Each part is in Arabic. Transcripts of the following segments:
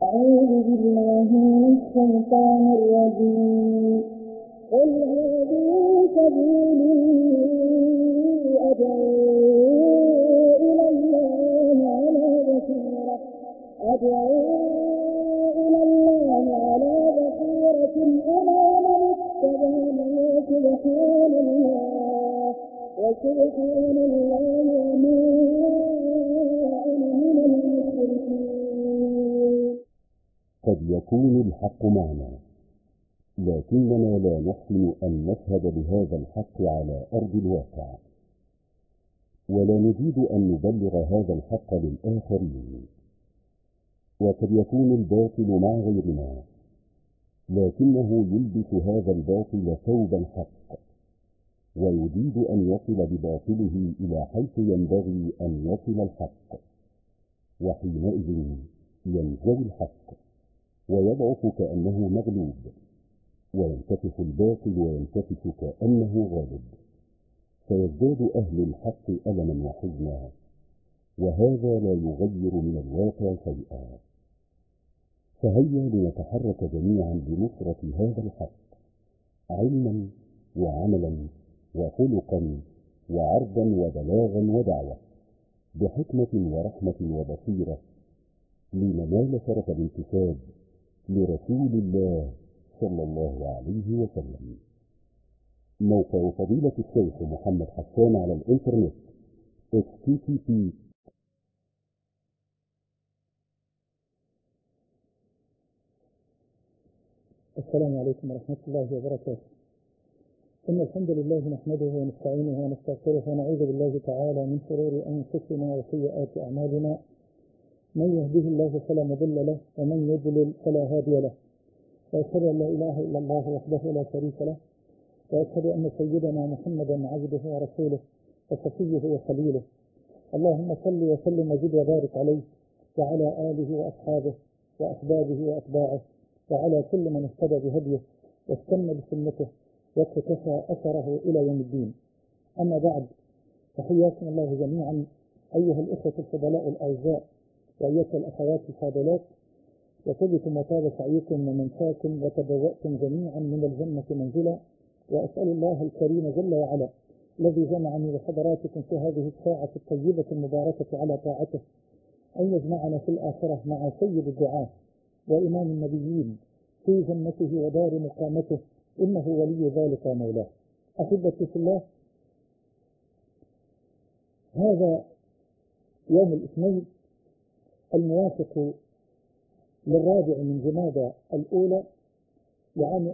أعوذ بالله من الشيطان الرجيم. قل هذه سبيلي أدعو إلى الله على بصيرة أنا ومن اتبعني وسبحان الله وما أنا من المشركين. قد يكون الحق معنا، لكننا لا نحسن أن نشهد بهذا الحق على أرض الواقع، ولا نريد أن نبلغ هذا الحق للآخرين. وقد يكون الباطل مع غيرنا، لكنه يلبس هذا الباطل ثوب الحق، ويريد أن يصل بباطله إلى حيث ينبغي أن يصل الحق، وحينئذ ينزوي الحق ويضعف كأنه مغلوب، وينتفخ الباطل وينتفخ كأنه غالب، فيزداد أهل الحق ألما وحزنا، وهذا لا يغير من الواقع شيئا. فهيا لنتحرك جميعا لنصرة هذا الحق، علما وعملا وخلقا وعرضا وبلاغا ودعوة، بحكمة ورحمة وبصيرة، لننال شرف الانتساب لرسول الله صلى الله عليه وسلم. موقع فضيلة الشيخ محمد حسان على الانترنت http. السلام عليكم ورحمة الله وبركاته. إن الحمد لله نحمده ونستعينه ونستغفره ونعوذ بالله تعالى من شرور أنفسنا وسيئات أعمالنا، من يهده الله فلا مضل له ومن يضلل فلا هادي له، وأشهد أن لا إله إلا الله وحده لا شريك له، وأشهد أن سيدنا محمدا عبده ورسوله وصفيه وخليله. اللهم صل وسلم وزد وبارك عليه وعلى آله وأصحابه وأحبابه وأتباعه وعلى كل من اهتدى بهديه واستنى بسنته واقتفى أثره إلى يوم الدين. أما بعد، فحياكم الله جميعا أيها الإخوة الفضلاء الأعزاء وأيتها الأخوات الفاضلات، وطبتم وطاب سعيكم ومنشاكم وتبوأتم جميعا من الجنة منزلا. وأسأل الله الكريم جل وعلا الذي جمعني وحضراتكم في هذه الساعة الطيبة المباركة على طاعته أن يجمعنا في الآخرة مع سيد الدعاة وإمام النبيين في جنته ودار مقامته، إنه ولي ذلك ومولاه. أحبتي في الله، هذا يوم الاثنين الموافق للرابع من جمادى الأولى لعام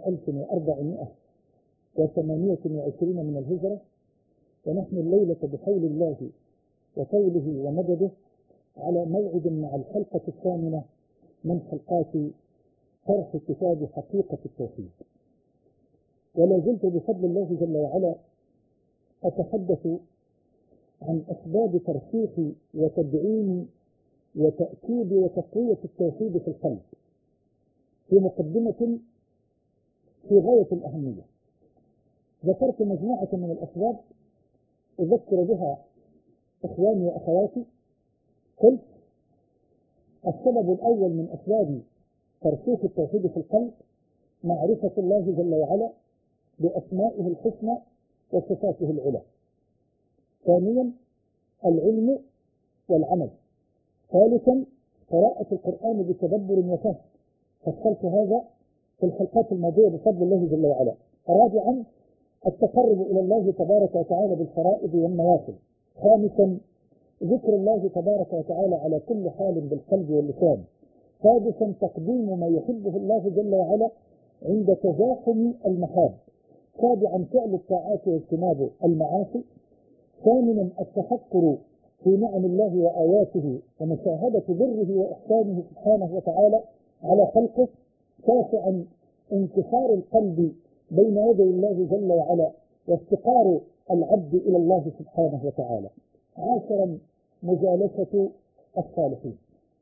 1428 من الهجرة، ونحن الليلة بحول الله وطوله ومدده على موعد مع الحلقة الثامنة من حلقات شرح كتاب حقيقة التوحيد. ولا زلت بفضل الله جل وعلا أتحدث عن أسباب ترسيخ وتدعيم وتأكيد وتقوية التوحيد في القلب، في مقدمة في غاية الأهمية. ذكرت مجموعة من الأسباب أذكر بها إخواني وأخواتي. قلت السبب الأول من أسباب ترسيخ التوحيد في القلب معرفة الله جل وعلا بأسمائه الحسنى وصفاته العلى. ثانيا العلم والعمل. ثالثا قراءة القرآن بتدبر وفهم، فصلت هذا في الحلقات الماضية بفضل الله جل وعلا. رابعا التقرب إلى الله تبارك وتعالى بالفرائض والنوافل. خامسا ذكر الله تبارك وتعالى على كل حال بالقلب واللسان. سادسا تقديم ما يحبه الله جل وعلا عند تزاحم المحاب. سابعا فعل الطاعات واجتناب المعاصي. ثامنا التفكر في نعم الله وآياته ومشاهدة بره وإحسانه سبحانه وتعالى على خلقه. تاسعا انكسار القلب بين يدي الله جل وعلا وافتقار العبد إلى الله سبحانه وتعالى. عاشرا مجالسة الصالحين.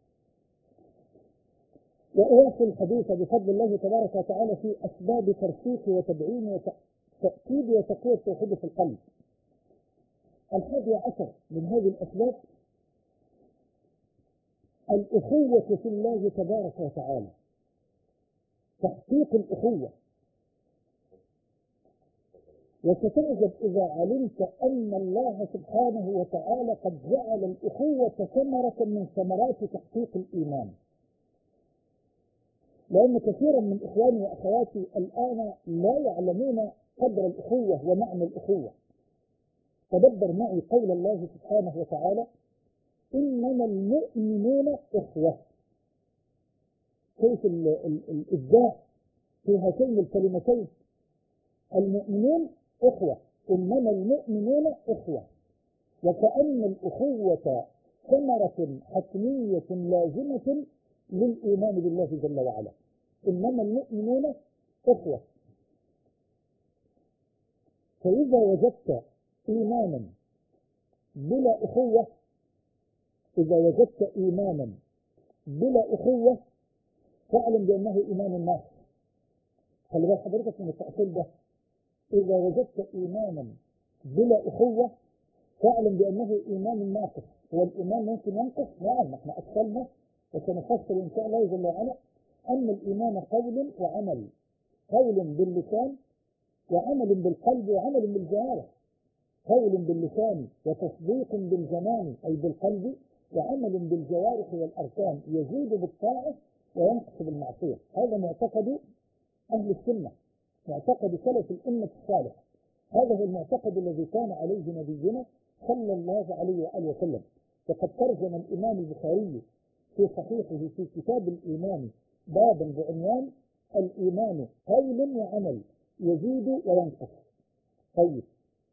وأواصل الحديث بفضل الله تبارك وتعالى في أسباب ترسيخ وتدعيم وتأكيد وتقوية التوحيد في القلب. 11 من هذه الأسباب الأخوة في الله تبارك وتعالى، تحقيق الأخوة. وستعجب إذا علمت أن الله سبحانه وتعالى قد جعل الأخوة ثمرة من ثمرات تحقيق الإيمان. لأن كثيرا من إخواني وأخواتي الآن لا يعلمون قدر الأخوة ومعنى الأخوة. تدبر معي قول الله سبحانه وتعالى: إنما المؤمنون إخوة. كيف الإبداع في هاتين الكلمتين، المؤمنون إخوة، إنما المؤمنون إخوة، وكأن الأخوة ثمرة حتمية لازمة للإيمان بالله جل وعلا. إنما المؤمنون إخوة. فإذا وجدت إيمانا بلا أخوة، إذا وجدت إيمانا بلا أخوة فاعلم بأنه إيمان ناقص. خلي بال حضرتك من التأصيل ده، إذا وجدت إيمانا بلا أخوة فاعلم بأنه إيمان ناقص. هو الإيمان ممكن ينقص؟ نعم، احنا أصلنا وسنفصل إن شاء الله جل وعلا أن الإيمان قول وعمل، قول باللسان وعمل بالقلب وعمل بالجوارح. قول باللسان وتصديق بالجنان أي بالقلب، وعمل بالجوارح والأركان، يزيد بالطاعة وينقص بالمعصية. هذا معتقد أهل السنة، معتقد سلف الأمة الصالح. هذا هو المعتقد الذي كان عليه نبينا صلى الله عليه وآله وسلم. وقد ترجم الإمام البخاري في صحيحه في كتاب الإيمان بابا بعنوان الإيمان قول وعمل يزيد وينقص. طيب،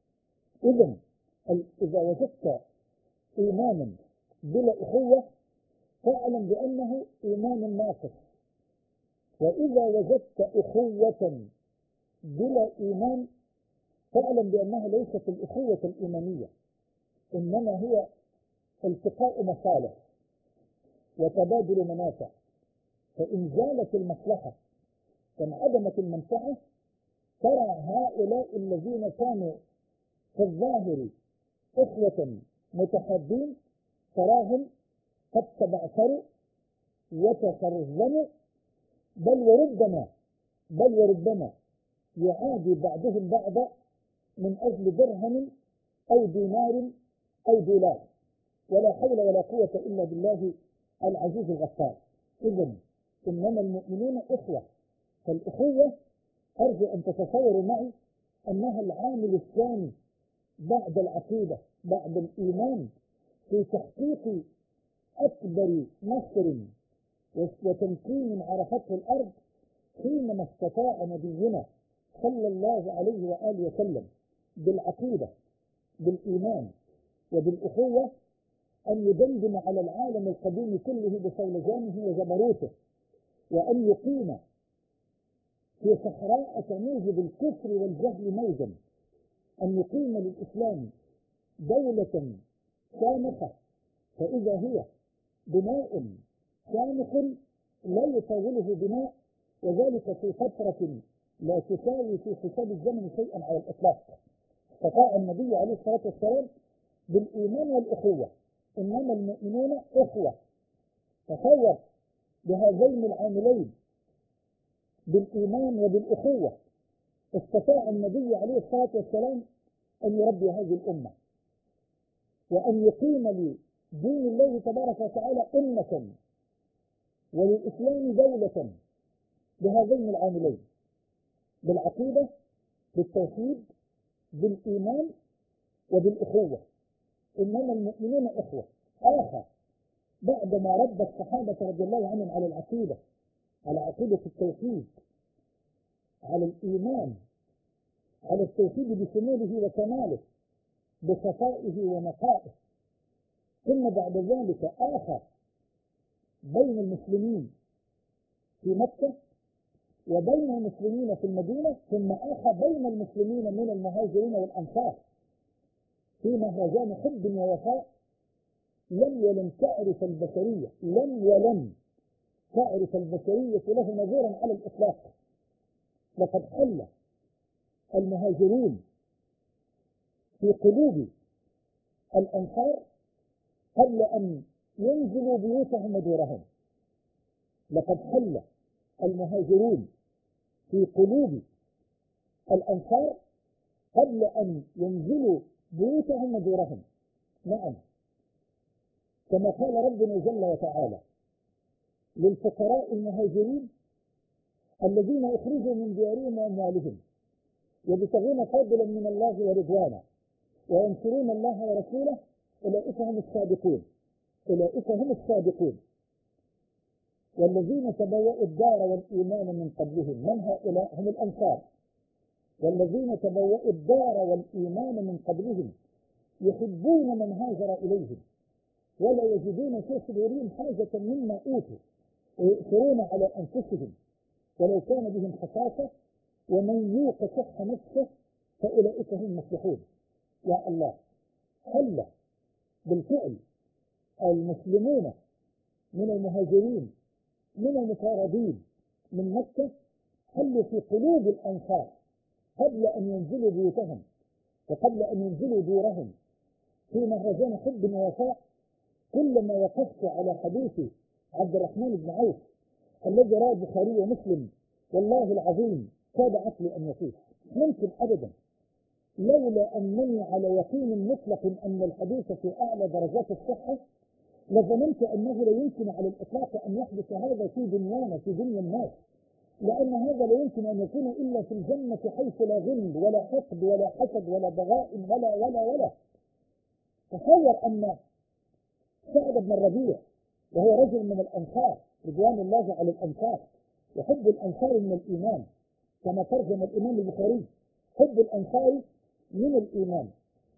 إذا وجدت إيمانا بلا أخوة فاعلم بأنه إيمان ناقص، وإذا وجدت أخوة بلا إيمان فاعلم بأنها ليست الأخوة الإيمانية، إنما هي التقاء مصالح وتبادل منافع. فإن زالت المصلحة وانعدمت المنفعة ترى هؤلاء الذين كانوا في الظاهر إخوة متحابين تراهم قد تبعثروا وتخرزموا، بل وربما يعادي بعضهم بعضا من أجل درهم أو دينار أو دولار، ولا حول ولا قوة إلا بالله العزيز الغفار. إذن إنما المؤمنون إخوة. فالأخوة أرجو أن تتصوروا معي أنها العامل الثاني بعد العقيدة، بعد الإيمان، في تحقيق أكبر نصر وتمكين عرفته الأرض، حينما استطاع نبينا صلى الله عليه وآله وسلم بالعقيدة بالإيمان وبالأخوة أن يدندن على العالم القديم كله بصولجانه وجبروته، وأن يقيم في صحراء تموج بالكفر والجهل موجا، أن يقيم للإسلام دولة شامخة، فإذا هي بناء شامخ لا يطاوله بناء، وذلك في فترة لا تساوي في حساب الزمن شيئا على الإطلاق. استطاع النبي عليه الصلاة والسلام بالإيمان والأخوة. إنما المؤمنون إخوة. تصور بهذين العاملين بالإيمان وبالأخوة استطاع النبي عليه الصلاة والسلام أن يربي هذه الأمة، وأن يقيم لدين الله تبارك وتعالى أمة، وللإسلام دولة، بهذين العاملين، بالعقيدة، بالتوحيد، بالإيمان، وبالأخوة. إنما المؤمنون إخوة. آخر بعدما ربى الصحابة رضي الله عنهم على العقيدة، على عقيدة التوحيد، على الإيمان، على التوحيد بشموله وكماله، بصفائه ونقائه، ثم بعد ذلك آخر بين المسلمين في مكة وبين المسلمين في المدينة، ثم آخر بين المسلمين من المهاجرين والأنصار في مهرجان حب ووفاء لم ولن تعرف البشرية، لم تعرف البشرية له نظيرا على الإطلاق. لقد حل المهاجرون في قلوب الأنصار قبل أن ينزلوا بيوتهم ودورهم. لقد حل المهاجرون في قلوب الأنصار قبل أن ينزلوا بيوتهم ودورهم. نعم، كما قال ربنا جل وتعالى للفقراء المهاجرين الذين أخرجوا من ديارهم وأموالهم يبتغون فضلا من الله ورضوانا وينصرون الله ورسوله أولئك هم الصادقون. أولئك هم الصادقون. والذين تبوأوا الدار والإيمان من قبلهم، من هؤلاء؟ هم الأنصار. والذين تبوأوا الدار والإيمان من قبلهم يحبون من هاجر إليهم ولا يجدون في صدورهم حاجة مما أوتوا ويؤثرون على أنفسهم ولو كان بهم خصاصة ومن يوق شح نفسه فأولئك هم المفلحون. يا الله، حل بالفعل المسلمون من المهاجرين من المطاردين من مكة، حلوا في قلوب الأنصار قبل أن ينزلوا بيوتهم وقبل أن ينزلوا دورهم. في مهرجان حب ووفاء كلما وقفت على حديث عبد الرحمن بن عوف الذي رواه البخاري ومسلم والله العظيم كاد عقلي أن يطيش. ممكن أبدا، لولا أنني على يقين مطلق أن الحديث في أعلى درجات الصحة لظننت أنه لا يمكن على الإطلاق أن يحدث هذا في دنيانا في دنيا الناس، لأن هذا لا يمكن أن يكون إلا في الجنة حيث لا غل ولا حقد ولا حسد ولا بغاء ولا. تصور أن سعد بن الربيع وهو رجل من الأنصار رضوان الله على الأنصار، وحب الأنصار من الإيمان كما ترجم الإمام البخاري، حب الأنصار من الإيمان.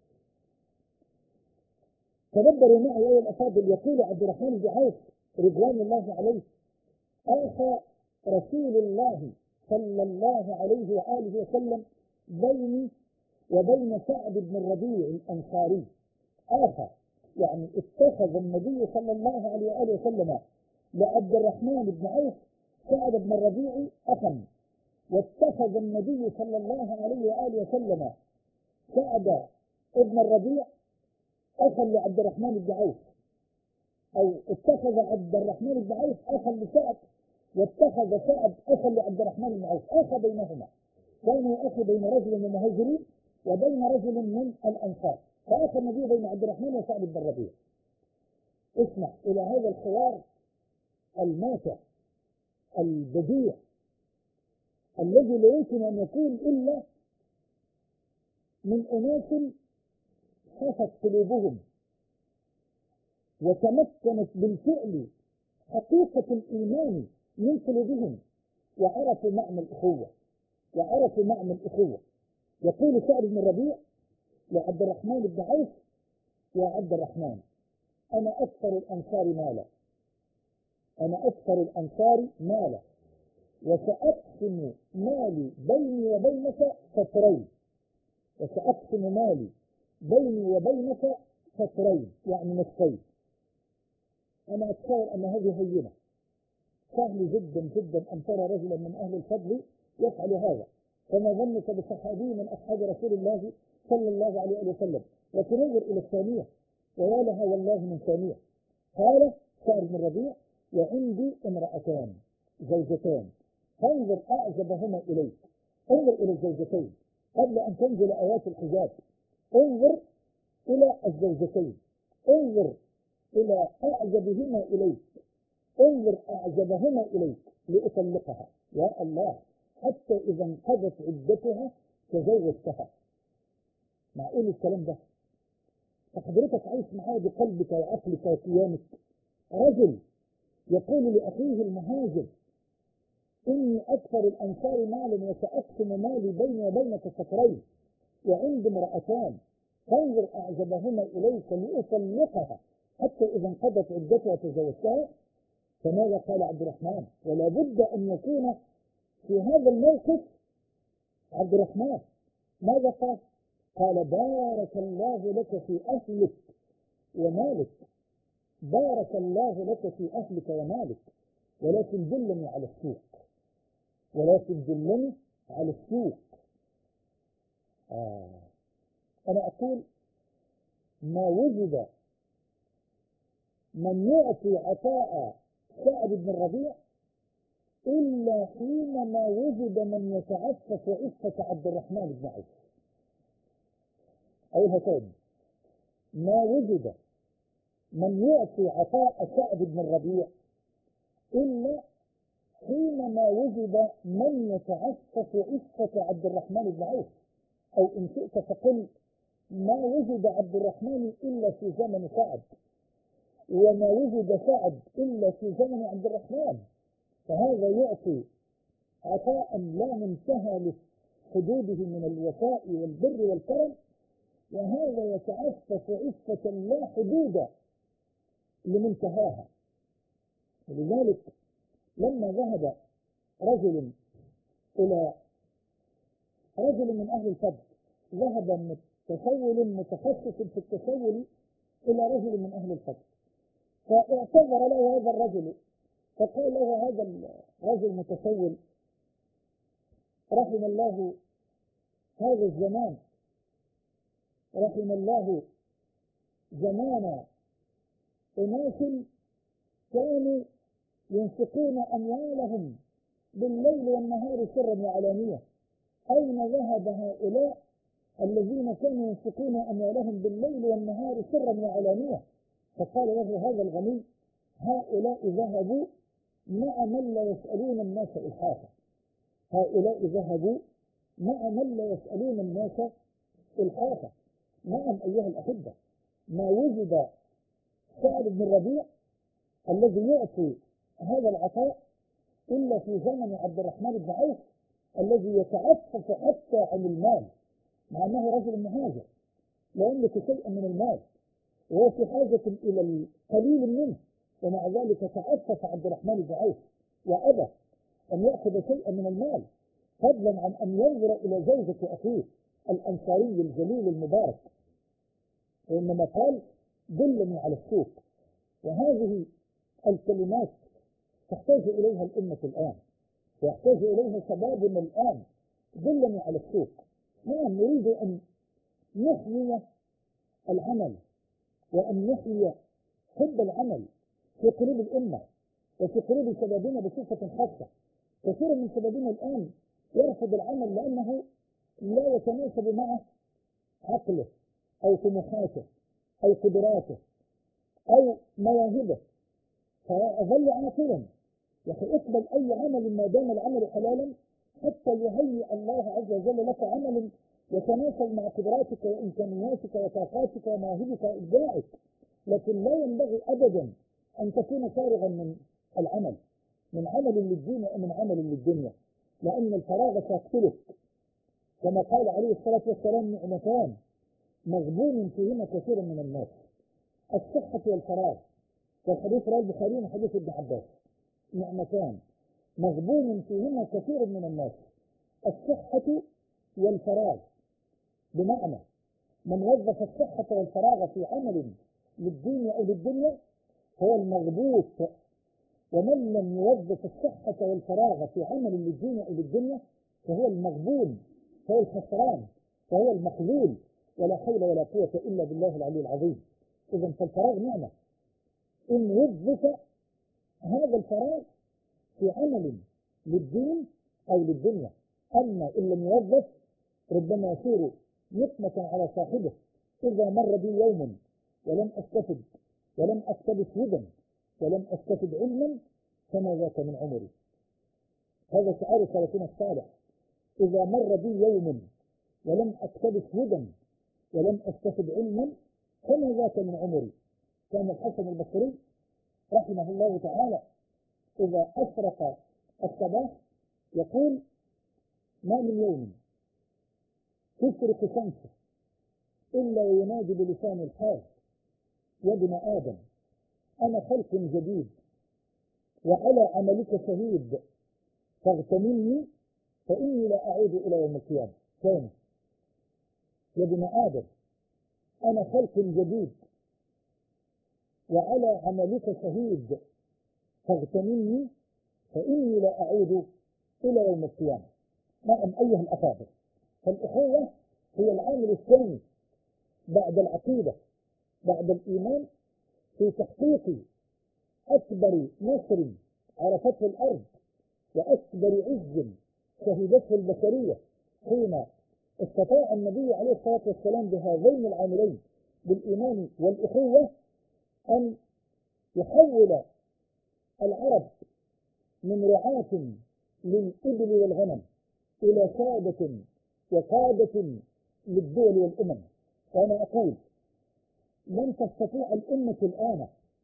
تدبروا معي أيها الأفاضل، يقول عبد الرحمن بن عوف رضوان الله عليه: آخى رسول الله صلى الله عليه وآله وسلم بيني وبين سعد بن الربيع الأنصاري. آخى يعني اتخذ النبي صلى الله عليه وآله وسلم لعبد الرحمن بن عوف سعد بن الربيع أخا، واتخذ النبي صلى الله عليه وآله وسلم سعد بن الربيع أخا لعبد الرحمن بن عوف، أو اتخذ عبد الرحمن بن عوف أخا لسعد واتخذ سعد أخا لعبد الرحمن بن عوف. أخا بينهما، كان يأخي بين رجل من المهاجرين وبين رجل من الأنصار، فأخى النبي بين عبد الرحمن وسعد بن الربيع. اسمع إلى هذا الحوار الماتع البديع الذي لا يمكن أن يكون إلا من أناس خفت قلوبهم وتمكنت بالفعل حقيقة الإيمان من قلوبهم وعرفوا معنى الأخوة. يقول سعد بن الربيع لعبد الرحمن بن عوف: يا عبد الرحمن، أنا أكثر الأنصار مالا وسأقسم مالي بيني وبينك فترين، يعني نصفين. أنا أتصور أن هذه هينة، سهل جدا جدا أن ترى رجلا من أهل الفضل يفعل هذا، فما ظنك بصحابي من أصحاب رسول الله صلى الله عليه وسلم. وتنظر إلى الثانية، ويا لها والله من ثانية. قال سعد بن الربيع: وعندي امرأتان زوجتان فانظر أعجبهما إليك. انظر إلى الزوجتين قبل أن تنزل آيات الحجاب، انظر إلى الزوجتين، انظر إلى أعجبهما إليك لأطلقها. يا الله، حتى إذا انقضت عدتها تزوجتها. معقول الكلام ده؟ فحضرتك عايش معاه بقلبك وعقلك وكيانك. رجل يقول لأخيه المهاجر: إني أكثر الأنصار مالا وسأقسم مالي بيني وبينك فترين، وعندي امرأتان فانظر أعجبهما إليك لأطلقها حتى إذا انقضت عدتها تزوجتها. فماذا قال عبد الرحمن؟ ولا بد أن يكون في هذا الموقف عبد الرحمن ماذا قال؟ قال: بارك الله لك في أهلك ومالك، بارك الله لك في أهلك ومالك، ولكن دلني على السوق. أنا أقول: ما وجد من يعطي عطاء سعد بن الربيع إلا حينما وجد من يتعفف عفة عبد الرحمن بن عوف. أيها تاني، ما وجد من يعطي عطاء سعد بن الربيع إلا حينما وجد من يتعفف عفة عبد الرحمن بن عوف، أو إن شئت فقل ما وجد عبد الرحمن إلا في زمن سعد، وما وجد سعد إلا في زمن عبد الرحمن. فهذا يعطي عطاء لا منتهى لحدوده من الوفاء والبر والكرم، وهذا يتعفف عفة لا حدود لمنتهاها. ولذلك لما ذهب رجل إلى رجل من أهل الفضل، ذهب متسول متخصص في التسول إلى رجل من أهل الفضل، فاعتذر له هذا الرجل، فقال له هذا الرجل المتسول: رحم الله هذا الزمان، رحم الله زمان أناس كانوا ينفقون أموالهم بالليل والنهار سرا وعلانية، أين ذهب هؤلاء الذين كانوا ينفقون أموالهم بالليل والنهار سرا وعلانية؟ فقال له هذا الغني: هؤلاء ذهبوا مع من لا يسألون الناس إلحافا، هؤلاء ذهبوا مع من لا يسألون الناس إلحافا. نعم أيها الأحبة، ما وجد سعد بن الربيع الذي يعطي هذا العطاء إلا في زمن عبد الرحمن بن عوف الذي يتعفف حتى عن المال، مع أنه رجل مهاجر لا يملك شيئا من المال وهو في حاجة إلى القليل منه، ومع ذلك تعفف عبد الرحمن بن عوف وأبى أن يأخذ شيئا من المال، فضلا عن أن ينظر إلى زوجة أخيه الأنصاري الجليل المبارك، وإنما قال: دلني على السوق. وهذه الكلمات تحتاج إليها الأمة الآن، ويحتاج إليها شبابنا الآن: دلني على السوق. نعم، نريد أن نحيي العمل وأن نحيي حب العمل في قلوب الأمة وفي قلوب شبابنا بصفة خاصة. كثير من شبابنا الآن يرفض العمل لأنه لا يتناسب مع عقله أو طموحاته أو قدراته أو مواهبه، فأظل عاطلا. اقبل أي عمل ما دام العمل حلالا، حتى يهيئ الله عز وجل لك عمل يتناسب مع قدراتك وإمكانياتك وطاقاتك ومواهبك وإبداعك، لكن لا ينبغي أبدا أن تكون فارغا من العمل، من عمل للدين أو من عمل للدنيا، لأن الفراغ سيقتلك. كما قال عليه الصلاة والسلام: نعمتان مغبون فيهما كثير من الناس، الصحة والفراغ. والحديث رواه البخاري من حديث ابن عباس: نعمتان مغبون فيهما كثير من الناس، الصحة والفراغ. بمعنى من وظف الصحة والفراغ في عمل للدين أو للدنيا هو المغبوط، ومن لم يوظف الصحة والفراغ في عمل للدين أو للدنيا فهو المغبون، فهو الخسران، فهو المخذول، ولا حول ولا قوة إلا بالله العلي العظيم. إذا فالفراغ نعمة إن وظف هذا الفراغ في عمل للدين أو للدنيا، أما إن لم يوظف ربما يصير نقمة على صاحبه: إذا مر بي يوم ولم أستفد ولم أقتبس هدى ولم أستفد علما فما ذاك من عمري. هذا شعار سلفنا الصالح: إذا مر بي يوم ولم أقتبس هدى ولم أستفد علما فما ذاك من عمري. كان الحسن البصري رحمه الله تعالى إذا أشرق الصباح يقول: ما من يوم تشرق شمسه إلا وينادي بلسان الحال: يا ابن آدم أنا خلق جديد وعلى عملك شهيد، فاغتنمني فإني لا أعود إلى يوم القيامة. ثاني: يا ابن آدم أنا خلق جديد وعلى عملك شهيد، فاغتنمني فإني لا أعود إلى يوم القيامة. نعم أيها الأفاضل، فالأخوة هي العامل الثاني بعد العقيدة، بعد الإيمان، في تحقيق أكبر نصر عرفته الأرض وأكبر عز شهدته البشرية، حين استطاع النبي عليه الصلاة والسلام بهذين العاملين بالإيمان والأخوة أن يحول العرب من رعاة للإبل والغنم إلى سادة وقادة للدول والأمم. وأنا أقول لن تستطيع الأمة الآن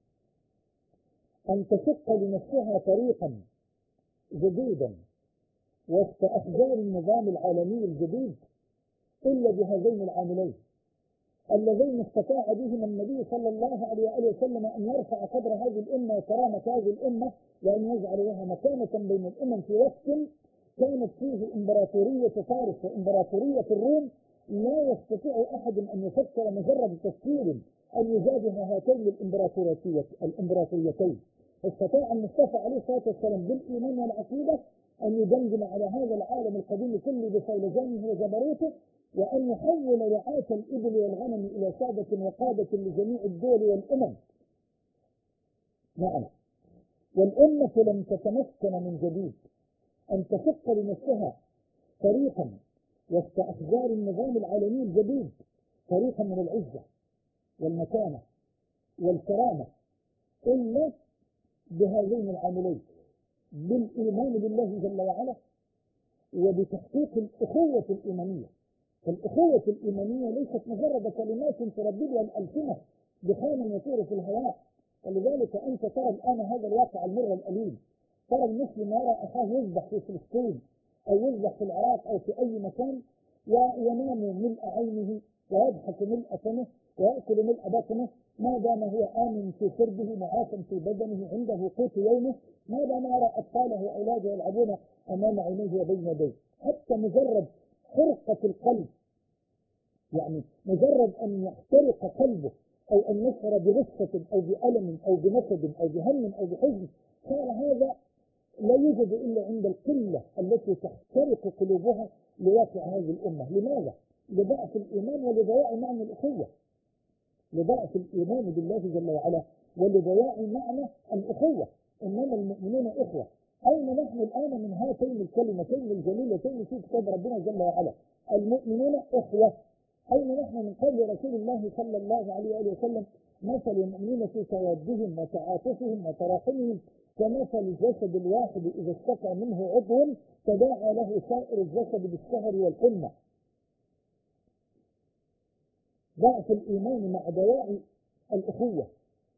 أن تشق لنفسها طريقا جديدا وسط أحجار النظام العالمي الجديد إلا بهذين العاملين اللذين استطاع بهما النبي صلى الله عليه وسلم أن يرفع قدر هذه الأمة وكرامة هذه الأمة، وأن يجعل لها مكانة بين الأمم في وقت كانت فيه إمبراطورية فارس وإمبراطورية الروم لا يستطيع أحد أن يفكر مجرد تفكير أن يجابه هاتين الإمبراطوريتين. استطاع المصطفى عليه الصلاة والسلام بالإيمان والعقيدة أن يدمدم على هذا العالم القديم كله بصولجانه وجبروته، وأن يحول رعاة الإبل والغنم إلى سادة وقادة لجميع الدول والأمم. نعم، والأمة لم تتمكن من جديد أن تشق لنفسها طريقا وسط أحجار النظام العالمي الجديد، طريقا من العزة والمكانة والكرامة إلا بهذين العاملين، بالإيمان بالله جل وعلا وبتحقيق الأخوة الإيمانية. فالأخوة الإيمانية ليست مجرد كلمات ترددها الألسنة بخان يطير في الهواء. ولذلك أنت ترى الآن هذا الواقع المر الأليم، ترى المسلم يرى أخاه يذبح في فلسطين أو يذبح في العراق أو في أي مكان وينام ملء عينه ويضحك ملء فمه ويأكل ملء بطنه ما دام هو آمن في سربه معافى في بدنه عنده قوت يومه، ما دام يرى أطفاله وأولاده يلعبون أمام عينيه وبين يديه. حتى مجرد حرقة القلب، يعني مجرد أن يحترق قلبه أو أن يشعر بغصة أو بألم أو بنكد أو بهم أو بحزن، صار هذا لا يوجد إلا عند القلة التي تحترق قلوبها لواقع هذه الأمة. لماذا؟ لضعف الإيمان ولضياع معنى الأخوة، لضعف الإيمان بالله جل وعلا ولضياع معنى الأخوة. إنما المؤمنون إخوة. أين نحن الآن من هاتين الكلمتين الجليلتين في كتاب ربنا جل وعلا؟ المؤمنون إخوة. أين نحن من قول رسول الله صلى الله عليه وسلم مثل المؤمنين في توادهم وتعاطفهم وتراحمهم كمثل الجسد الواحد إذا اشتكى منه عضو تداعى له سائر الجسد بالسهر والحمى. ضعف الإيمان مع دواعي الأخوة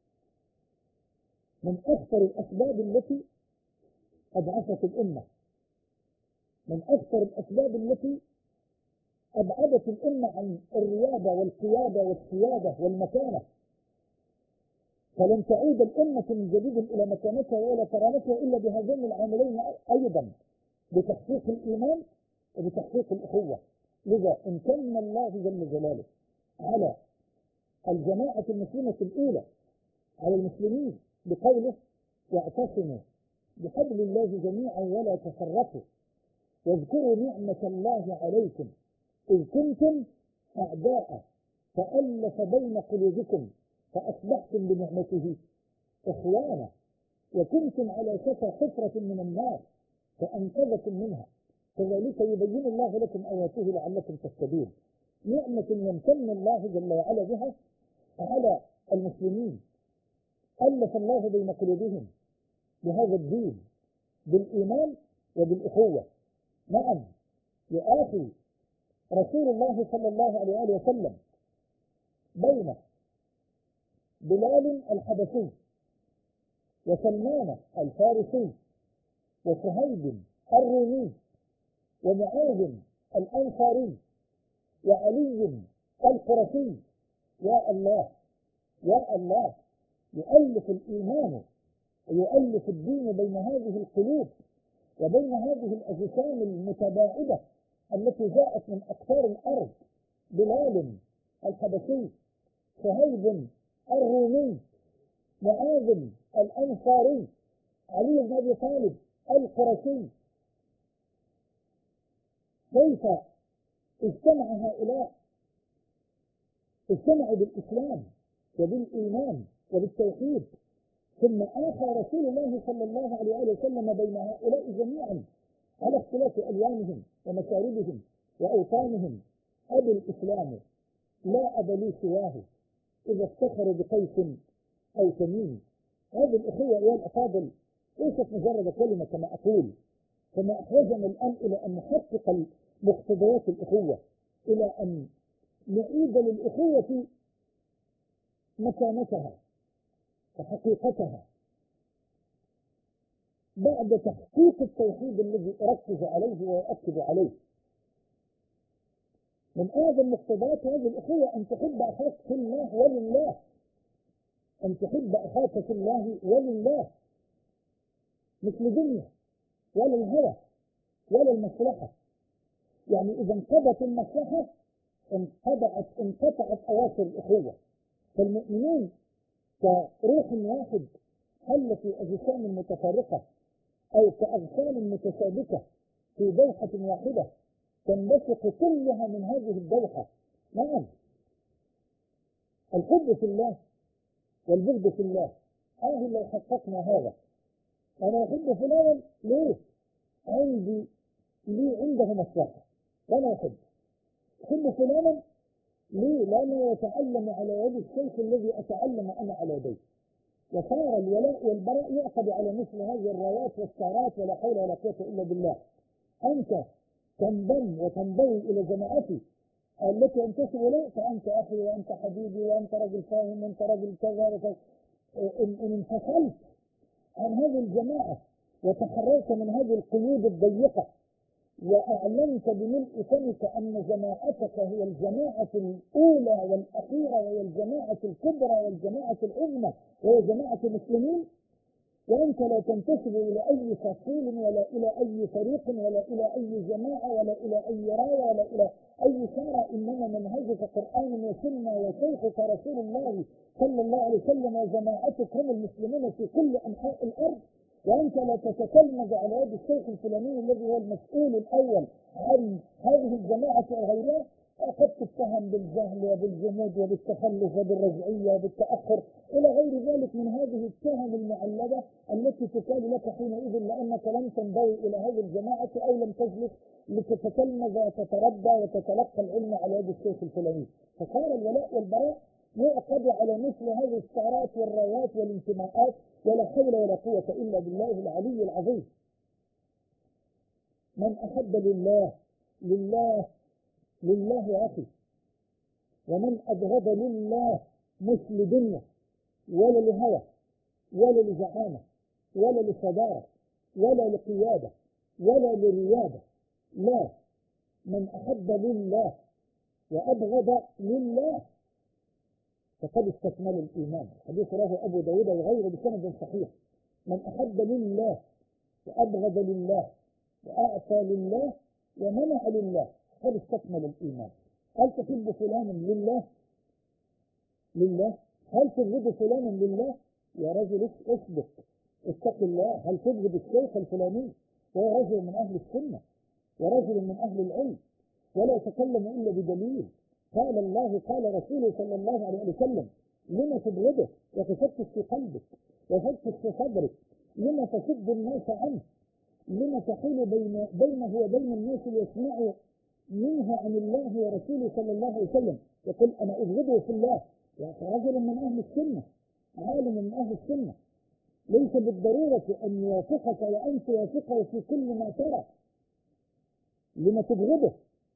من أكثر الأسباب التي أضعفت الأمة، من أكثر الأسباب التي أبعدت الأمة عن الرياضة والقيادة والسيادة والمكانة. فلن تعود الأمة من جديد إلى مكانتها وإلى كرامتها إلا بهذين العاملين أيضا، بتحقيق الإيمان وبتحقيق الأخوة. لذا امتن الله جل جلاله على الجماعة المسلمة الأولى، على المسلمين، بقوله واعتصموا بحبل الله جميعا ولا تفرقوا واذكروا نعمة الله عليكم إذ كنتم أعداء فألف بين قلوبكم فأصبحتم بنعمته إخوانا وكنتم على شفا حفرة من النار فأنقذكم منها كذلك يبين الله لكم آياته لعلكم تهتدون. نعمة يمتن الله جل وعلا بها على المسلمين، ألف الله بين قلوبهم بهذا الدين بالإيمان وبالأخوة. نعم، يؤاخي رسول الله صلى الله عليه وسلم بين بلال الحبشي وسلمان الفارسي وصهيب الرومي ومعاذ الأنصاري وعلي القرشي. يا الله يا الله، يؤلف الإيمان ويؤلف الدين بين هذه القلوب وبين هذه الأجسام المتباعدة التي جاءت من أقطار الأرض. بلال الحبشي، صهيب الرومي، معاذ الأنصاري، علي بن أبي طالب القرشي. كيف اجتمع هؤلاء؟ اجتمعوا بالإسلام وبالإيمان وبالتوحيد. ثم آخى رسول الله صلى الله عليه وسلم بين هؤلاء جميعا على اختلاف ألوانهم ومشاربهم وأوطانهم. أبي الإسلام لا أب لي سواه إذا افتخروا بقيس أو تميم. هذه الأخوة أيها الأفاضل ليست مجرد كلمة كما أقول، كما أحوجنا الآن إلى أن نحقق مقتضيات الأخوة، إلى أن نعيد للأخوة مكانتها وحقيقتها بعد تحقيق التوحيد الذي أركز عليه وأؤكد عليه. من أعظم مقتضيات هذه الأخوة أن تحب أخاك في الله ولله، أن تحب أخاك في الله ولله، مش لدنيا ولا الهوى ولا المصلحة. يعني إذا انقضت المصلحة انقطعت أواصر الأخوة. فالمؤمنون كروح واحد حل في أجسام متفرقة أو كأغصان متشابكة في دوحة واحدة تنبثق كلها من هذه الدوحة. نعم، الحب في الله والبغض في الله. لو حققنا هذا، أنا أحب فلانا ليه؟ عنده مصلحة وأنا أحب فلانا ليه؟ لأنه يتعلم على يد الشيخ الذي أتعلم أنا على يديه. وصار الولاء والبراء يعقد على مثل هذه الرايات والشعارات، ولا حول ولا قوة إلا بالله. أنت تنضم وتنضوي إلى جماعتي التي أنتسب إليه، فأنت أخي وأنت حبيبي وأنت رجل فاهم وأنت رجل كذا وكذا. إن انفصلت عن هذه الجماعة وتحررت من هذه القيود الضيقة وأعلنت بملء فمك أن جماعتك هي الجماعة الأولى والأخيرة وهي الجماعة الكبرى والجماعة العظمى وهي جماعة المسلمين، وأنت لا تنتسب إلى أي فصيل ولا إلى أي فريق ولا إلى أي جماعة ولا إلى أي راية ولا إلى أي شارع، إنما منهجك قرآن وسنة وشيخك رسول الله صلى الله عليه وسلم وجماعتك هم المسلمين في كل أنحاء الأرض. وأنت لا تتكلم على يد الشيخ الفلاني الذي هو المسؤول الأول عن هذه الجماعة أو غيرها، قد تتهم بالجهل وبالجمود وبالتخلف وبالرجعية وبالتأخر إلى غير ذلك من هذه التهم المعلبة التي تقال لك حينئذ لأنك لم تنضوي إلى هذه الجماعة أو لم تجلس لتتكلم وتتربى وتتلقى العلم على يد الشيخ الفلاني. فصار الولاء والبراء يعقد على مثل هذه الشعارات والرايات والانتماءات، ولا حول ولا قوة إلا بالله العلي العظيم. من أحب لله يا أخي، ومن أبغض لله مش لدنيا ولا لهوى ولا لزعامة ولا لصدارة ولا لقيادة ولا لريادة، لا، من أحب لله وأبغض لله فقد استكمل الإيمان. حديث رواه أبو داود وغيره بسند صحيح. من أحب لله وأبغض لله وأعطى لله ومنع لله قد استكمل الإيمان. هل تحب فلانا لله؟ هل تبغض فلانا لله؟ يا رجل اصدق، اتق الله. هل تبغض الشيخ الفلاني وهو رجل من أهل السنة ورجل من أهل العلم ولا يتكلم إلا بدليل؟ قال الله قال رسوله صلى الله عليه وسلم. لما تبغضه وتفتش في قلبك وتفتش في صدرك؟ لما تصد الناس عنه؟ لما تحول بينه وبين الناس ليسمعوا منه عن الله ورسوله صلى الله عليه وسلم؟ يقول أنا أبغضه في الله. يعني رجل من أهل السنة، عالم من أهل السنة، ليس بالضرورة أن يوافقك وأن توافقه في كل ما ترى. لما تبغضه؟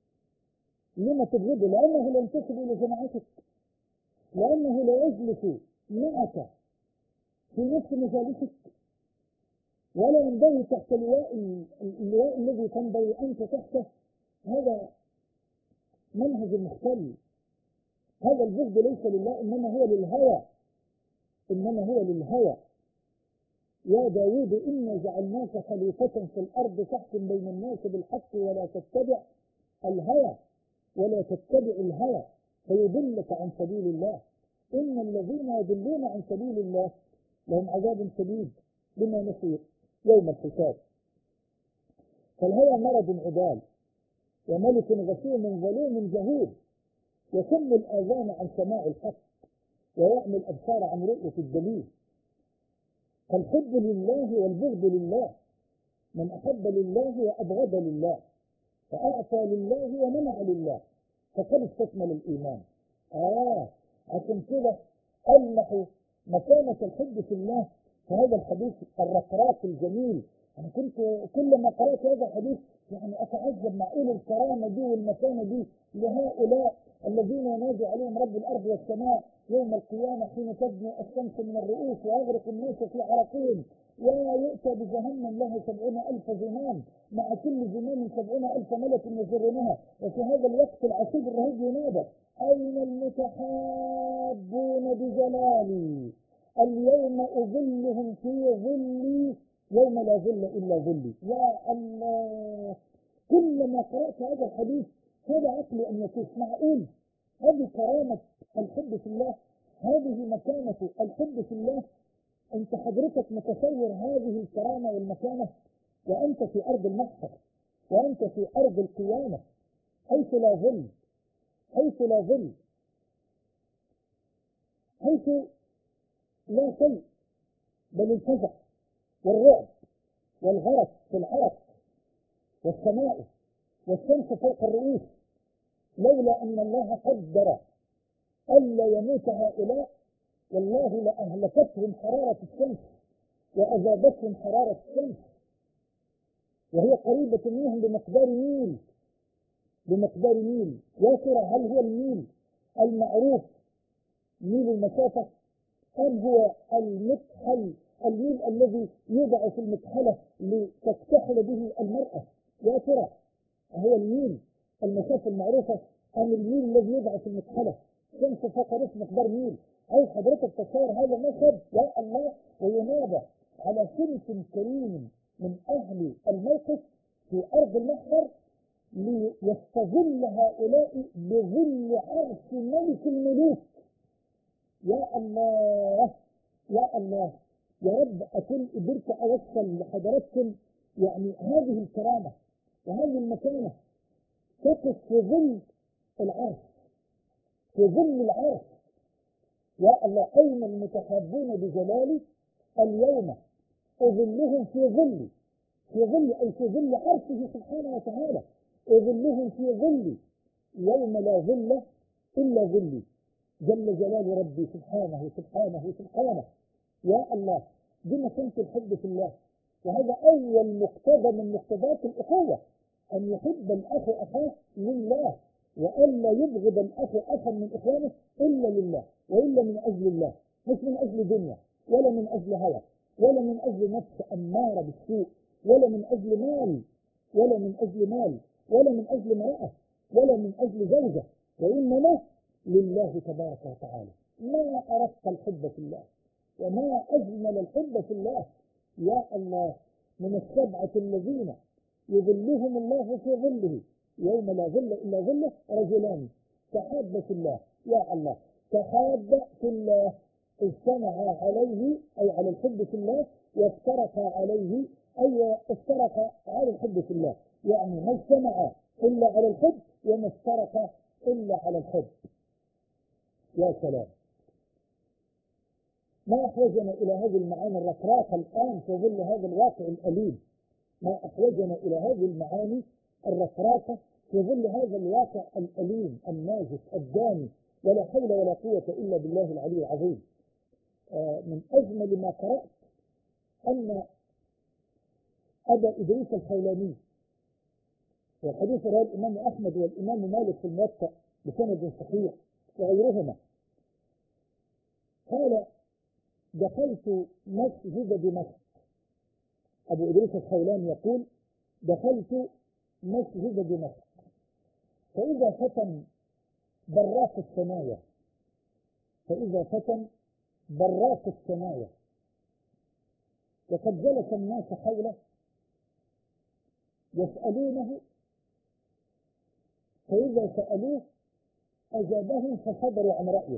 لأنه لا ينتسب إلى جماعتك، لأنه لا يجلس معك في نفس مجالسك ولا ينضوي تحت اللواء الذي تنضوي أنت تحته. هذا منهج مختل. هذا البغض ليس لله، إنما هو للهوى. يا داود إنا جعلناك خليفة في الأرض تحكم بين الناس بالحق ولا تتبع الهوى فيضلك عن سبيل الله. إن الذين يضلون عن سبيل الله لهم عذاب شديد بما نسوا يوم الحساب. فالهوى مرض عضال وملك غشيم ظلوم جهول يسم الآذان عن سماع الحق ويعمي الأبصار عن رؤية الدليل. فالحب لله والبغض لله، من أحب لله وأبغض لله، فأعطى لله ومنع لله، فقد استكمل الإيمان. عشان كده ألمح مكانة الحب في الله في هذا الحديث الرقراق الجميل. أنا كنت كلما قرأت هذا الحديث يعني أتعجب معقول الكرامة دي والمكانة دي لهؤلاء الذين ينادي عليهم رب الأرض والسماء يوم القيامة حين تدنو الشمس من الرؤوس ويغرق الناس في عرقهم، ويؤتى بجهنم له 70,000 زمام، مع كل زمام 70,000 ملك يجرونها. وفي هذا الوقت العصيب الرهيب ينادى: أين المتحابون بجلالي؟ اليوم أظلهم في ظلي يوم لا ظل إلا ظلي. يا الله، كلما قرأت هذا الحديث هذا عقلي أن يكون معقول هذه كرامة الحب في الله، هذه مكانة الحب في الله. أنت حضرتك متصور هذه الكرامة والمكانة وأنت في أرض المحشر، وأنت في أرض القيامة، حيث لا ظل، حيث لا ظل، حيث لا شيء بل الفزع والرعب والغرق في العرق والسماء والشمس فوق الرؤوس، لولا أن الله قدر ألا يموت هؤلاء والله لأهلكتهم حرارة الشمس وأذابتهم حرارة الشمس، وهي قريبة منهم بمقدار ميل، بمقدار ميل. يا ترى هل هو الميل المعروف ميل المسافة، أم هو المكحل، الميل الذي يوضع في المكحلة لتكتحل به المرأة؟ يا ترى هو الميل المسافة المعروفة أم الميل الذي يوضع في المكحلة؟ شمس فوق رأس مقدار ميل. عايز حضرتك تصور هذا المشهد يا الله، وينادى على صنف كريم من أهل الموقف في أرض المحشر ليستظل هؤلاء بظل عرش ملك الملوك. يا الله يا الله، يا رب أكون قدرت أوصل لحضراتكم يعني هذه الكرامة وهذه المكانة. تقف في ظل العرش، في ظل العرش. يا الله، أين المتحابون بجلالي؟ اليوم أظلهم في ظلي، في ظل أي في ظل عرشه سبحانه وتعالى، أظلهم في ظلي يوم لا ظل إلا ظلي، جل جلال ربي سبحانه سبحانه سبحانه. يا الله، دي مكانة الحب في الله، وهذا أول مقتضى من مقتضيات الأخوة، أن يحب الأخ أخاه لله، وألا يبغض الأخ أخا من إخوانه إلا لله، وإلا من أجل الله، مش من أجل دنيا ولا من أجل هوى ولا من أجل نفس أمارة بالسوء ولا من أجل مال ولا من أجل مال ولا من أجل امرأة ولا من أجل زوجة، وإنما لله تبارك وتعالى. ما أردت الحب في الله وما أجمل الحب في الله. يا الله، من السبعة الذين يظلهم الله في ظله يوم لا ظل إلا ظله رجلان تحابا في الله. يا الله، تحابا في الله، اجتمعا عليه أي على الحب في الله، وافترقا عليه أي افترقا على الحب في الله، يعني ما اجتمعا إلا على الحب وما افترقا إلا على الحب. يا سلام، ما أحوجنا إلى هذه المعاني الرقراقة الآن في ظل هذا الواقع الأليم، ما أحوجنا إلى هذه المعاني الرقراقة في ظل هذا الواقع الأليم الناجس الدامي، ولا حول ولا قوة إلا بالله العلي العظيم. من أجمل ما قرأت أن أبا إدريس الخولاني، والحديث رواه الإمام أحمد والإمام مالك في الموطأ بسند صحيح وغيرهما، قال: دخلت مسجد دمشق. أبو إدريس الخولاني يقول: دخلت مسجد دمشق فإذا فتى براق الثنايا، فإذا فتى براق الثنايا، وقد جلس الناس حوله يسألونه، فإذا سألوه أجابهم فصبروا عن رأيه.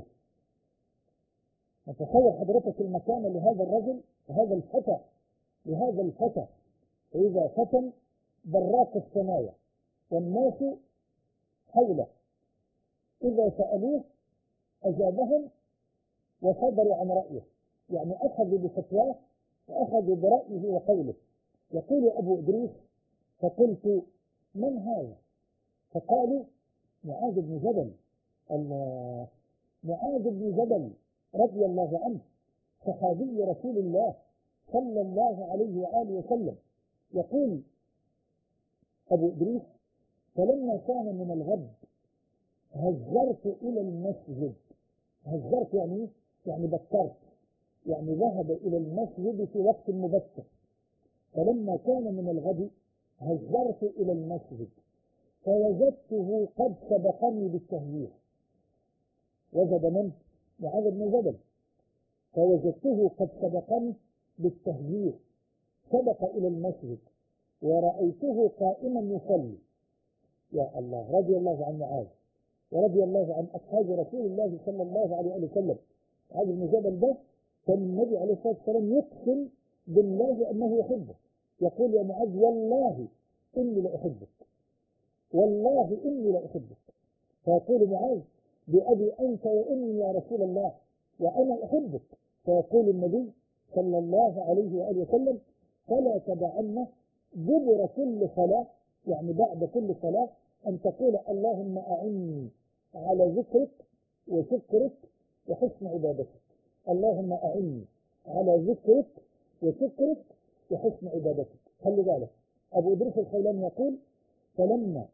نتصور حضرتك المكان لهذا الرجل وهذا الفتى، لهذا الفتى، فإذا فتى براق الثنايا والناس حوله، إذا سألوه أجابهم وصدروا عن رأيه، يعني أخذوا بفتواه وأخذوا برأيه وقوله. يقول أبو إدريس: فقلت: من هذا؟ فقالوا: معاذ بن جبل. الله، معاذ بن جبل رضي الله عنه، صحابي رسول الله صلى الله عليه وآله وسلم. يقول أبو إدريس: فلما كان من الغد هجرت إلى المسجد. هجرت يعني يعني بكرت، يعني ذهب إلى المسجد في وقت مبكر. فلما كان من الغد هجرت إلى المسجد فوجدته قد سبقني بالتهجير. وجد من؟ معاذ بن جبل. فوجدته قد سبقني بالتهجير، سبق إلى المسجد ورأيته قائما يصلي. يا الله، رضي الله عن معاذ ورضي الله عن أصحاب رسول الله صلى الله عليه وسلم. معاذ بن جبل ده كان النبي عليه الصلاة والسلام يقسم بالله أنه يحبه، يقول: يا معاذ والله إني لأحبك، والله إني لأحبك. فيقول معاذ: بأبي أنت وأمي يا رسول الله وأنا أحبك. فيقول النبي صلى الله عليه وآله وسلم: فلا تدعن دبر كل صلاة، يعني بعد كل صلاة، أن تقول: اللهم أعني على ذكرك وشكرك وحسن عبادتك. اللهم أعني على ذكرك وشكرك وحسن عبادتك. خلي بالك، أبو إدريس الخولاني يقول: فلما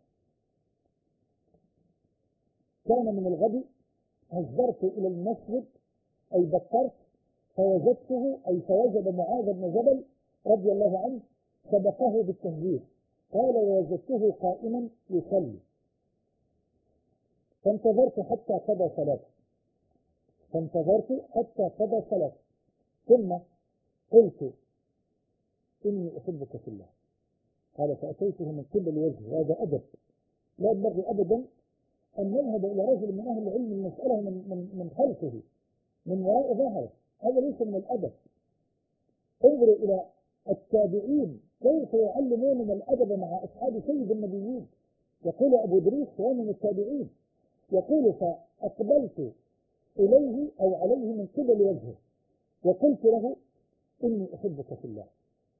كان من الغد هجرت إلى المسجد، أي بكرت، فوجدته أي فوجد معاذ بن جبل رضي الله عنه سبقه بالتهجير. قال: ووجدته قائما يصلي فانتظرت حتى قضى صلاته. فانتظرت حتى قضى صلاته ثم قلت: إني أحبك في الله. قال: فأتيته من قبل وجهه. هذا أدب، لا ينبغي أبدا أن يذهب إلى رجل من أهل العلم المسألة من خلفه، من وراء ظهره. هذا ليس من الأدب. انظروا إلى التابعين كيف يعلمون الأدب مع أصحاب سيد النبيين. يقول أبو إدريس هو من التابعين، يقول: فأقبلت إليه أو عليه من قبل وجهه وقلت له: إني أحبك في الله.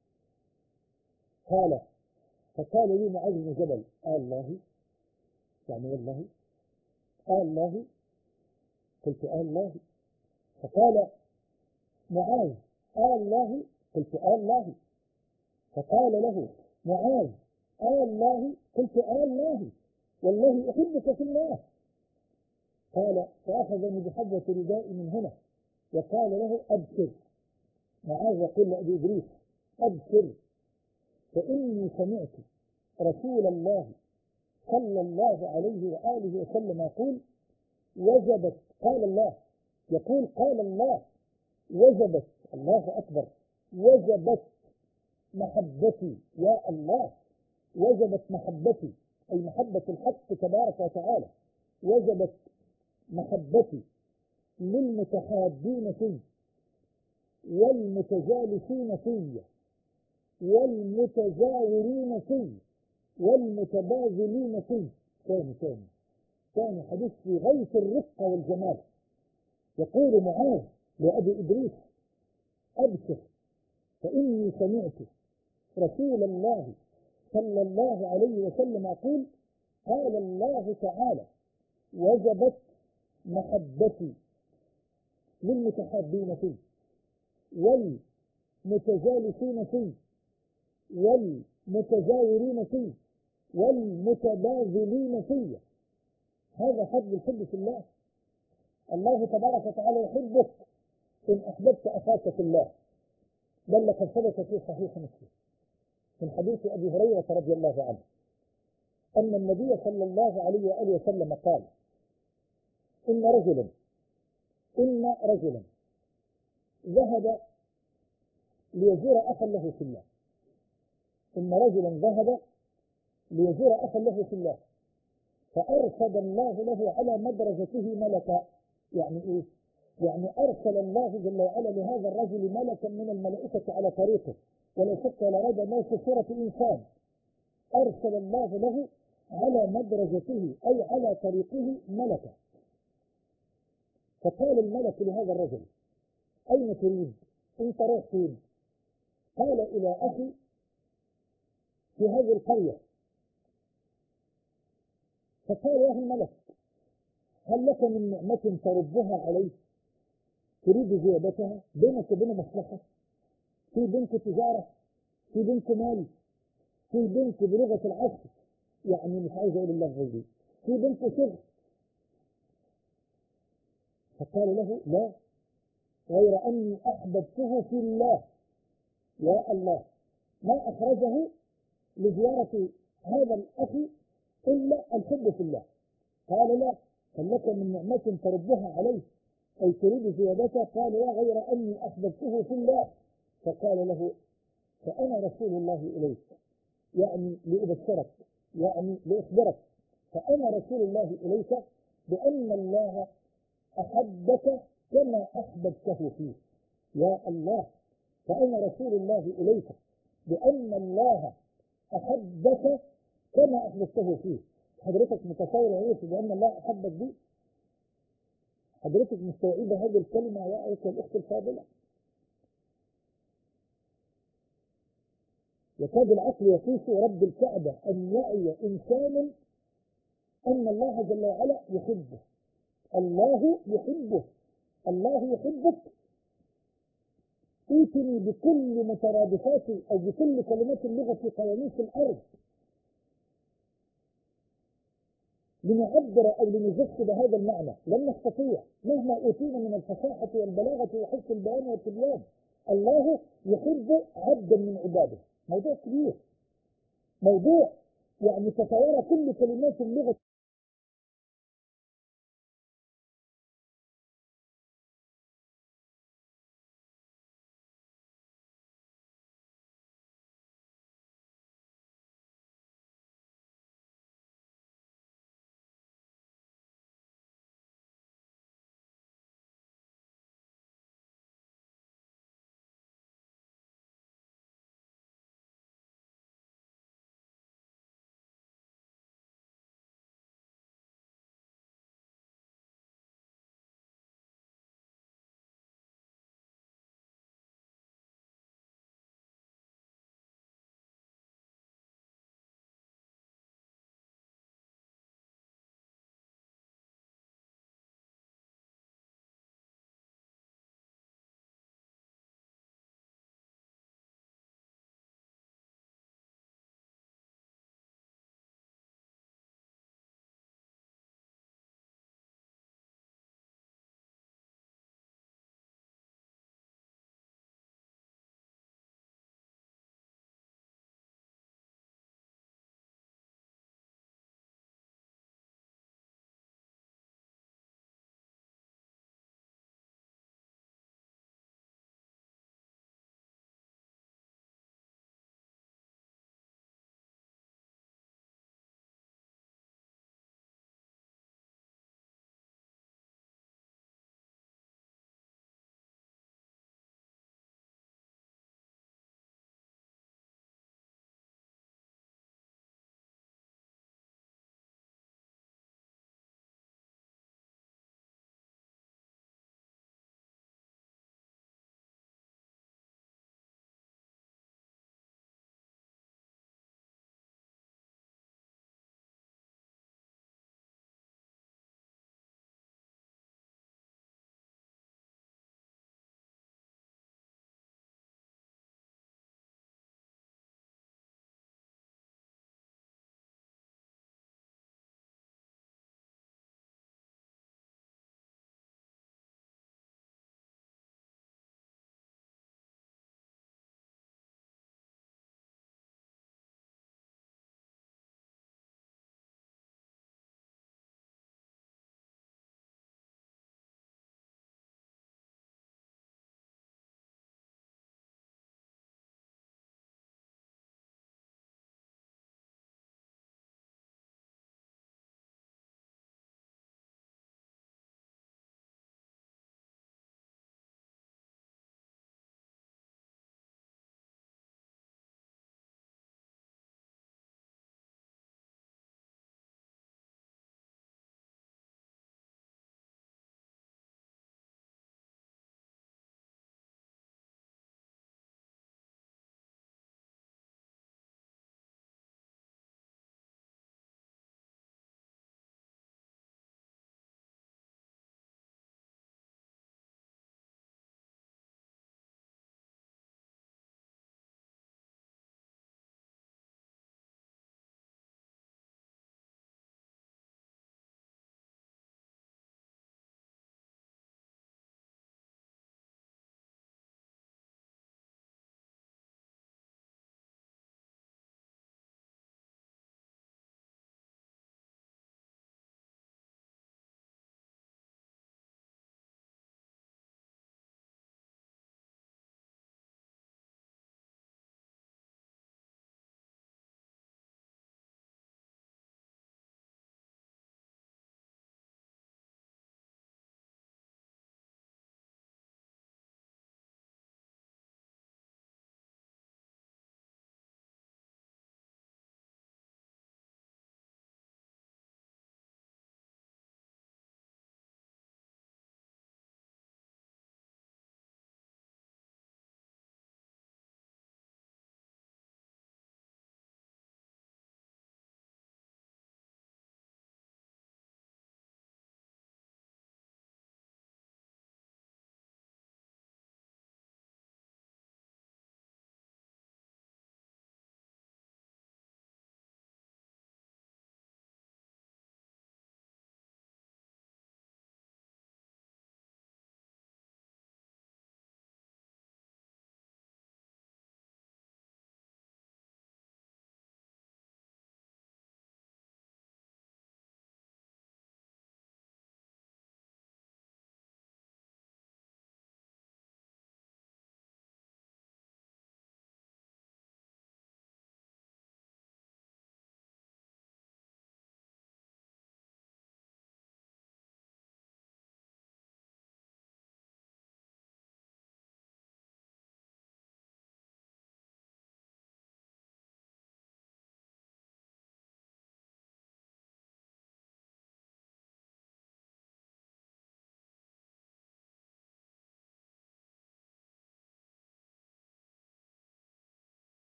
فقال لي معاذ بن جبل: الله، يعني والله. الله. قلت: الله. فقال معاذ: الله. قلت: الله. فقال له معاذ: الله. قلت: الله، والله أحبك في الله. قال: فأخذني بحبة ردائي من هنا وقال له: أبشر. معاذ يقول لأبي إدريس: أبشر، فإني سمعت رسول الله صلى الله عليه وآله وسلم يقول: وجبت، قال الله، يقول: قال الله: وجبت، الله أكبر، وجبت محبتي، يا الله، وجبت محبتي، أي محبة الحق تبارك وتعالى. وجبت محبتي للمتحابين فيه والمتجالسين فيه والمتجاورين فيه والمتباذلين فيه. ثاني حديث في غاية الرقة والجمال. يقول معاذ لأبي إدريس: أبشر، فإني سمعت رسول الله صلى الله عليه وسلم يقول: قال الله تعالى: وجبت محبتي للمتحابين فيه والمتجالسين فيه والمتجاورين فيه والمتباذلين فيه. هذا فضل الحب في الله. الله تبارك وتعالى يحبك إن أحببت أخاك في الله. بل لقد ثبت في صحيح مسلم من حديث أبي هريرة رضي الله عنه أن النبي صلى الله عليه وآله وسلم قال: إن رجلا ذهب ليزور أخا له في الله. إن رجلا ذهب ليزور أخا له في الله فأرشد الله له على مدرجته ملكا. يعني إيه؟ يعني أرسل الله جل وعلا لهذا الرجل ملكا من الملائكة على طريقه، ولا شك ولا ريب ما في صورة إنسان. أرسل الله له على مدرجته أي على طريقه ملكا. فقال الملك لهذا الرجل: أين تريد؟ أنت رايح فين؟ قال: إلى أخي في هذه القرية. فقال له الملك: هل لك من نعمة تردها عليه؟ تريد زيادتها؟ بينك وبينه مصلحة؟ في بينك تجارة؟ في بينك مال؟ في بينك بلغة العصر، يعني مش عايز أقول اللفظة دي، في بينك شغل؟ فقال له: لا، غير أني أحببته في الله. يا الله، ما أخرجه لزيارة هذا الأخ إلا الحب في الله. قال: لا. هل لك من نعمة تردها عليه أي تريد زيادتها؟ قال: لا، غير أني أحببته في الله. فقال له: فأنا رسول الله إليك، يعني لأبشرك، يعني لأخبرك، فأنا رسول الله إليك بأن الله أحبك كما أحببته فيه. يا الله، فأنا رسول الله إليك بأن الله أحبك كما أحببته فيه. حضرتك متصور يا يوسف بأن الله أحبك دي؟ حضرتك مستوعبة هذه الكلمة يا أيتها الأخت الفاضلة؟ يكاد العقل يقيس رب الكعبة أن يعي إنسان أن الله جل وعلا يحبه. الله يحبه، الله يحبك. ائتني بكل مترادفات أو بكل كلمات اللغة في قواميس الأرض لنعبر أو لنجسد هذا المعنى، لن نستطيع مهما أوتينا من الفصاحة والبلاغة وحسن البيان والتبيان. الله يحب عبدا من عباده. موضوع كبير، موضوع يعني تتوارى كل كلمات اللغة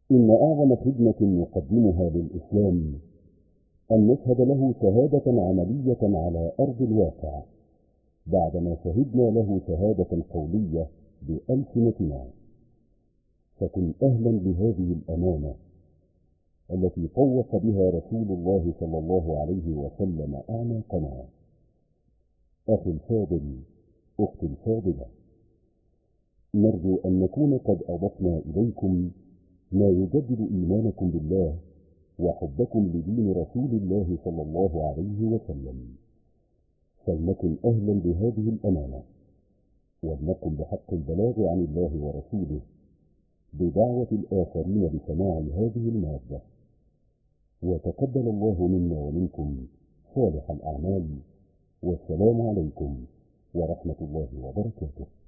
إن أعظم خدمة نقدمها للإسلام أن نشهد له شهادة عملية على أرض الواقع بعدما شهدنا له شهادة قولية بألسنتنا. فكن أهلا لهذه الأمانة التي طوق بها رسول الله صلى الله عليه وسلم أعناقنا. أخي الفاضل، أختي الفاضلة، نرجو أن نكون قد أضفنا إليكم ما يجدد إيمانكم بالله وحبكم لدين رسول الله صلى الله عليه وسلم. فلنكن أهلا بهذه الأمانة، ولنقم بحق البلاغ عن الله ورسوله بدعوة الآخرين بسماع هذه المادة. وتقبل الله منا ومنكم صالح الأعمال، والسلام عليكم ورحمة الله وبركاته.